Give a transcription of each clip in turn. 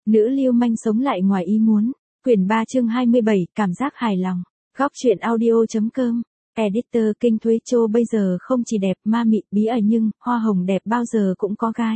Nữ lưu manh sống lại ngoài ý muốn. Quyển 3 chương 27, cảm giác hài lòng. Góc truyện audio.com. Editor Kinh Thuế Châu bây giờ không chỉ đẹp ma mị bí ẩn nhưng hoa hồng đẹp bao giờ cũng có gai.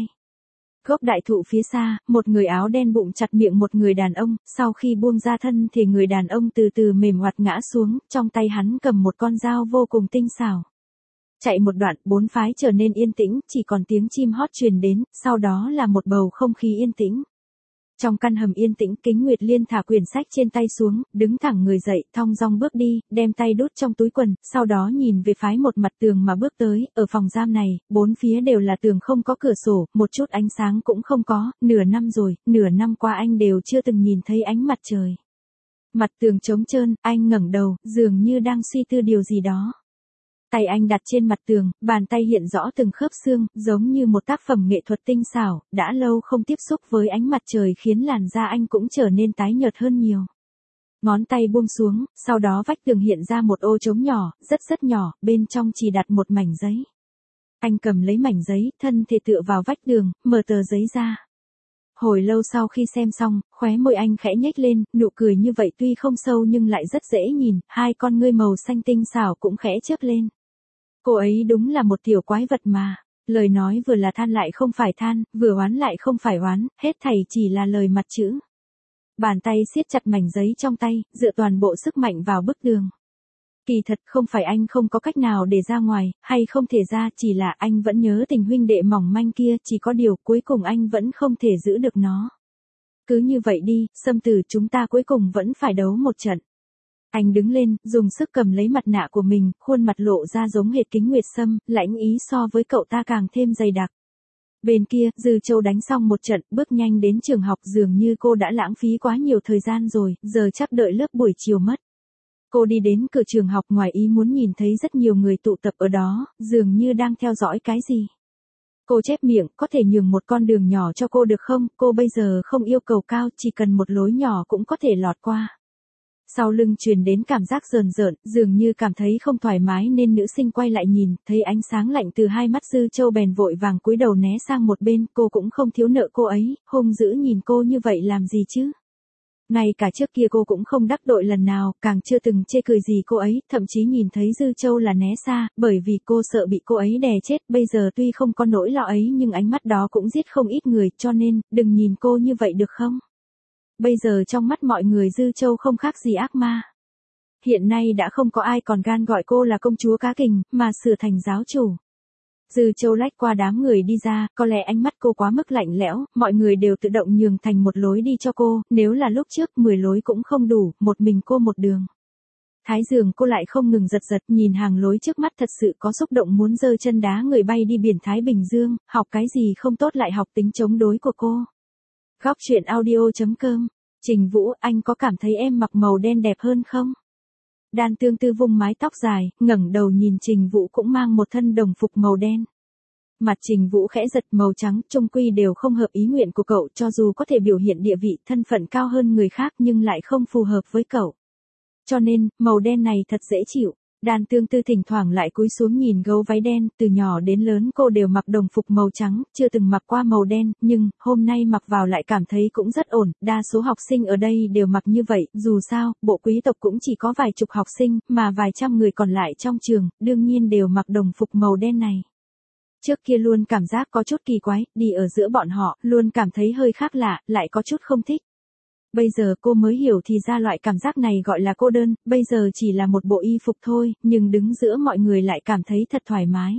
Gốc đại thụ phía xa, một người áo đen bụng chặt miệng một người đàn ông, sau khi buông ra thân thì người đàn ông từ từ mềm oặt ngã xuống, trong tay hắn cầm một con dao vô cùng tinh xảo. Chạy một đoạn, bốn phái trở nên yên tĩnh, chỉ còn tiếng chim hót truyền đến, sau đó là một bầu không khí yên tĩnh. Trong căn hầm yên tĩnh, Kính Nguyệt Liên thả quyển sách trên tay xuống, đứng thẳng người dậy, thong dong bước đi, đem tay đút trong túi quần, sau đó nhìn về phái một mặt tường mà bước tới, ở phòng giam này, bốn phía đều là tường không có cửa sổ, một chút ánh sáng cũng không có, nửa năm rồi, nửa năm qua anh đều chưa từng nhìn thấy ánh mặt trời. Mặt tường trống trơn, anh ngẩng đầu, dường như đang suy tư điều gì đó. Tay anh đặt trên mặt tường, bàn tay hiện rõ từng khớp xương, giống như một tác phẩm nghệ thuật tinh xảo, đã lâu không tiếp xúc với ánh mặt trời khiến làn da anh cũng trở nên tái nhợt hơn nhiều. Ngón tay buông xuống, sau đó vách tường hiện ra một ô trống nhỏ, rất nhỏ, bên trong chỉ đặt một mảnh giấy. Anh cầm lấy mảnh giấy, thân thể tựa vào vách tường, mở tờ giấy ra. Hồi lâu sau khi xem xong, khóe môi anh khẽ nhếch lên, nụ cười như vậy tuy không sâu nhưng lại rất dễ nhìn, hai con ngươi màu xanh tinh xảo cũng khẽ chớp lên. Cô ấy đúng là một tiểu quái vật mà. Lời nói vừa là than lại không phải than, vừa oán lại không phải oán, hết thảy chỉ là lời mặt chữ. Bàn tay siết chặt mảnh giấy trong tay, dựa toàn bộ sức mạnh vào bức tường. Kỳ thật không phải anh không có cách nào để ra ngoài, hay không thể ra, chỉ là anh vẫn nhớ tình huynh đệ mỏng manh kia, chỉ có điều cuối cùng anh vẫn không thể giữ được nó. Cứ như vậy đi, Sâm Tử, chúng ta cuối cùng vẫn phải đấu một trận. Anh đứng lên, dùng sức cầm lấy mặt nạ của mình, khuôn mặt lộ ra giống hệt Kính Nguyệt Sâm, lãnh ý so với cậu ta càng thêm dày đặc. Bên kia, Dư Châu đánh xong một trận, bước nhanh đến trường học, dường như cô đã lãng phí quá nhiều thời gian rồi, giờ chắc đợi lớp buổi chiều mất. Cô đi đến cửa trường học, ngoài ý muốn nhìn thấy rất nhiều người tụ tập ở đó, dường như đang theo dõi cái gì. Cô chép miệng, có thể nhường một con đường nhỏ cho cô được không, cô bây giờ không yêu cầu cao, chỉ cần một lối nhỏ cũng có thể lọt qua. Sau lưng truyền đến cảm giác rờn rợn, dường như cảm thấy không thoải mái nên nữ sinh quay lại nhìn, thấy ánh sáng lạnh từ hai mắt Dư Châu bèn vội vàng cúi đầu né sang một bên, cô cũng không thiếu nợ cô ấy, hung dữ nhìn cô như vậy làm gì chứ. Ngay cả trước kia cô cũng không đắc tội lần nào, càng chưa từng chê cười gì cô ấy, thậm chí nhìn thấy Dư Châu là né xa, bởi vì cô sợ bị cô ấy đè chết, bây giờ tuy không có nỗi lo ấy nhưng ánh mắt đó cũng giết không ít người, cho nên, đừng nhìn cô như vậy được không? Bây giờ trong mắt mọi người Dư Châu không khác gì ác ma. Hiện nay đã không có ai còn gan gọi cô là công chúa cá kình, mà sửa thành giáo chủ. Dư Châu lách qua đám người đi ra, có lẽ ánh mắt cô quá mức lạnh lẽo, mọi người đều tự động nhường thành một lối đi cho cô, nếu là lúc trước 10 lối cũng không đủ, một mình cô một đường. Thái giường cô lại không ngừng giật giật, nhìn hàng lối trước mắt thật sự có xúc động muốn giơ chân đá người bay đi biển Thái Bình Dương, học cái gì không tốt lại học tính chống đối của cô. Góc truyện audio.com. Trình Vũ, anh có cảm thấy em mặc màu đen đẹp hơn không? Đan Tương Tư vung mái tóc dài, ngẩng đầu nhìn Trình Vũ cũng mang một thân đồng phục màu đen. Mặt Trình Vũ khẽ giật, màu trắng, chung quy đều không hợp ý nguyện của cậu, cho dù có thể biểu hiện địa vị, thân phận cao hơn người khác nhưng lại không phù hợp với cậu. Cho nên, màu đen này thật dễ chịu. Đan Tương Tư thỉnh thoảng lại cúi xuống nhìn gấu váy đen, từ nhỏ đến lớn cô đều mặc đồng phục màu trắng, chưa từng mặc qua màu đen, nhưng, hôm nay mặc vào lại cảm thấy cũng rất ổn, đa số học sinh ở đây đều mặc như vậy, dù sao, bộ quý tộc cũng chỉ có vài chục học sinh, mà vài trăm người còn lại trong trường, đương nhiên đều mặc đồng phục màu đen này. Trước kia luôn cảm giác có chút kỳ quái, đi ở giữa bọn họ, luôn cảm thấy hơi khác lạ, lại có chút không thích. Bây giờ cô mới hiểu thì ra loại cảm giác này gọi là cô đơn, bây giờ chỉ là một bộ y phục thôi, nhưng đứng giữa mọi người lại cảm thấy thật thoải mái.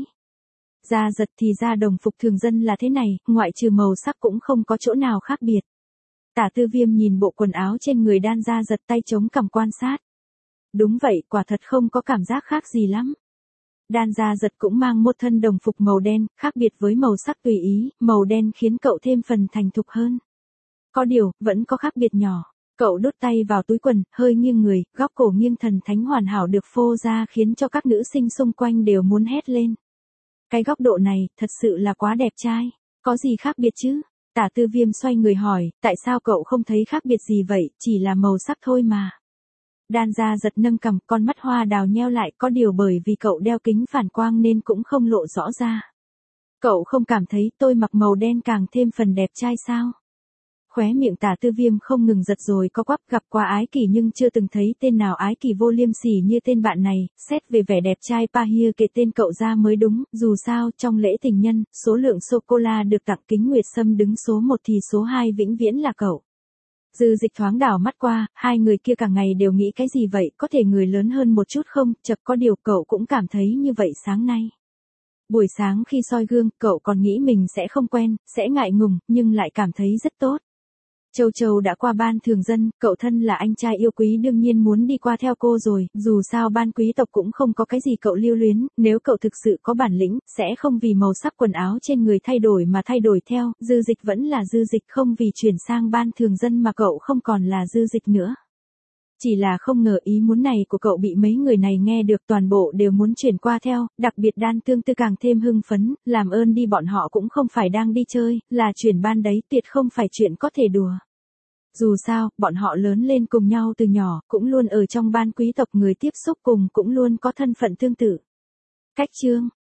Da giật thì da đồng phục thường dân là thế này, ngoại trừ màu sắc cũng không có chỗ nào khác biệt. Tả Tư Viêm nhìn bộ quần áo trên người Đan Da Giật, tay chống cằm quan sát. Đúng vậy, quả thật không có cảm giác khác gì lắm. Đan Da Giật cũng mang một thân đồng phục màu đen, khác biệt với màu sắc tùy ý, màu đen khiến cậu thêm phần thành thục hơn. Có điều, vẫn có khác biệt nhỏ. Cậu đút tay vào túi quần, hơi nghiêng người, góc cổ nghiêng thần thánh hoàn hảo được phô ra khiến cho các nữ sinh xung quanh đều muốn hét lên. Cái góc độ này, thật sự là quá đẹp trai. Có gì khác biệt chứ? Tả Tư Viêm xoay người hỏi, tại sao cậu không thấy khác biệt gì vậy, chỉ là màu sắc thôi mà. Đan Da Giật nâng cằm, con mắt hoa đào nheo lại, có điều bởi vì cậu đeo kính phản quang nên cũng không lộ rõ ra. Cậu không cảm thấy tôi mặc màu đen càng thêm phần đẹp trai sao? khóe miệng Tả Tư Viêm không ngừng giật rồi có quắp, gặp qua ái kỳ nhưng chưa từng thấy tên nào ái kỳ vô liêm sỉ như tên bạn này, xét về vẻ đẹp trai Pahia kể tên cậu ra mới đúng, dù sao trong lễ tình nhân, số lượng sô-cô-la được tặng Kính Nguyệt Sâm đứng số 1 thì số 2 vĩnh viễn là cậu. Dư Dịch thoáng đảo mắt qua, hai người kia cả ngày đều nghĩ cái gì vậy, có thể người lớn hơn một chút không, chật có điều cậu cũng cảm thấy như vậy sáng nay. Buổi sáng khi soi gương, cậu còn nghĩ mình sẽ không quen, sẽ ngại ngùng, nhưng lại cảm thấy rất tốt. Châu Châu đã qua ban thường dân, cậu thân là anh trai yêu quý đương nhiên muốn đi qua theo cô rồi, dù sao ban quý tộc cũng không có cái gì cậu lưu luyến, nếu cậu thực sự có bản lĩnh, sẽ không vì màu sắc quần áo trên người thay đổi mà thay đổi theo, Dư Dịch vẫn là Dư Dịch, không vì chuyển sang ban thường dân mà cậu không còn là Dư Dịch nữa. Chỉ là không ngờ ý muốn này của cậu bị mấy người này nghe được, toàn bộ đều muốn chuyển qua theo, đặc biệt Đan Tương Tư càng thêm hưng phấn, làm ơn đi, bọn họ cũng không phải đang đi chơi, là chuyển ban đấy, tuyệt không phải chuyện có thể đùa. Dù sao, bọn họ lớn lên cùng nhau từ nhỏ, cũng luôn ở trong ban quý tộc, người tiếp xúc cùng cũng luôn có thân phận tương tự. Cách chương